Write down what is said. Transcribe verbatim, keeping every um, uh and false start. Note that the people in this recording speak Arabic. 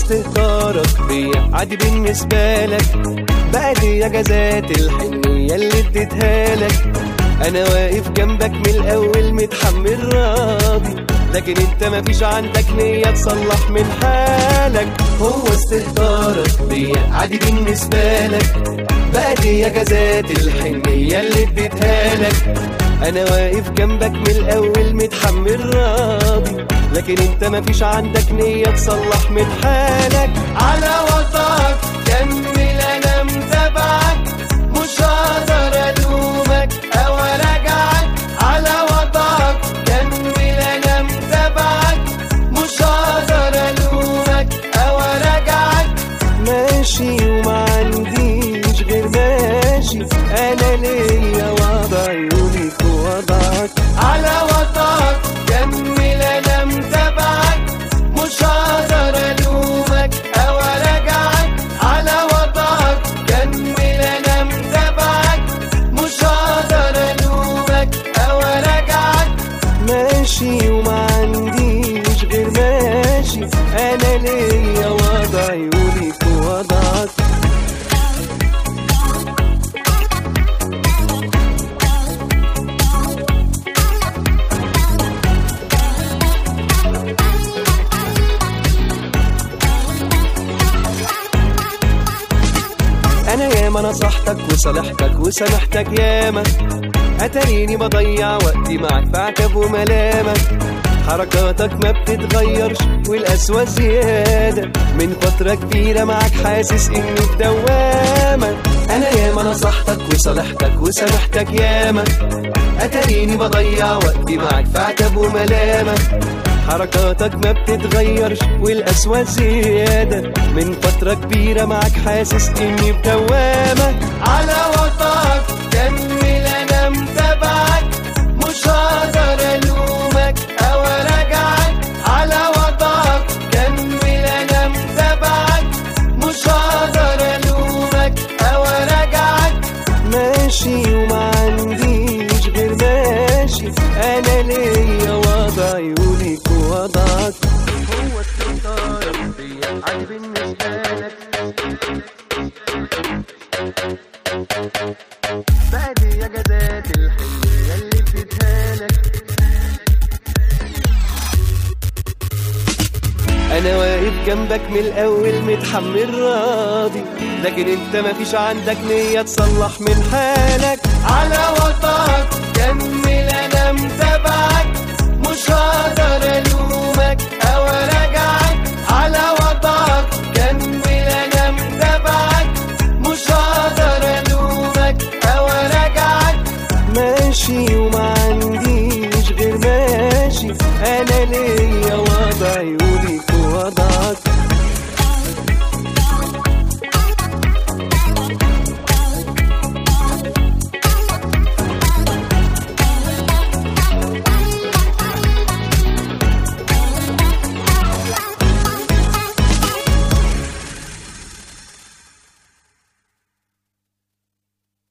استهتارك بيا عادي بالنسبة لك، بقى دي جزات الحنية اللي اديتها لك. انا واقف جنبك من الاول متحمل راضي، لكن انت مفيش عندك نية تصلح من حالك. هو استهتارك بيا عادي بالنسبة لك، بقى دي جزات الحنية اللي اديتها لك. انا واقف جنبك من الاول متحمل راضي، لكن انت مفيش عندك نية تصلح من حالك. على وضعك كمل انا متابعك، مش هقدر الومك او اراجعك. على وضعك كمل انا متابعك، مش هقدر الومك او اراجعك. ماشي وما عنديش غير ماشي، انا ليا وضعي وليك وضعك. على وضعك كمل انا متابعك، مش هقدر الومك او اراجعك. على وضعك كمل انا متابعك، مش هقدر الومك او اراجعك. ماشي وما عنديش غير ماشي، انا ليا وضعي وليك وضعك. انا ياما نصحتك وصالحتك وسامحتك ياما، اتاريني بضيع وقتي معك بعتب وملامة. حركاتك ما بتتغيرش والقسوة زيادة، من فترة كبيرة معك حاسس اني في دوامة. انا ياما نصحتك وصالحتك وسامحتك ياما، اتاريني بضيع وقتي معك بعتب وملامة. حركاتك ما بتتغيرش والقسوة زيادة، من فترة كبيرة معك حاسس اني بدوامة. على وضعك كمل انا متابعك، مش هقدر الومك او اراجعك. على وضعك كمل انا متابعك، مش هقدر الومك او اراجعك. ماشي وما عنديش غير ماشي، انا ليا وضعي وليك وضعك. هو استهتارك بيا عادي بالنسبة لك، بقى دي جزات الحنية اللي اديتها لك. انا واقف جنبك من الاول متحمل راضي، لكن انت مفيش عندك نية تصلح من حالك. على وضعك كمل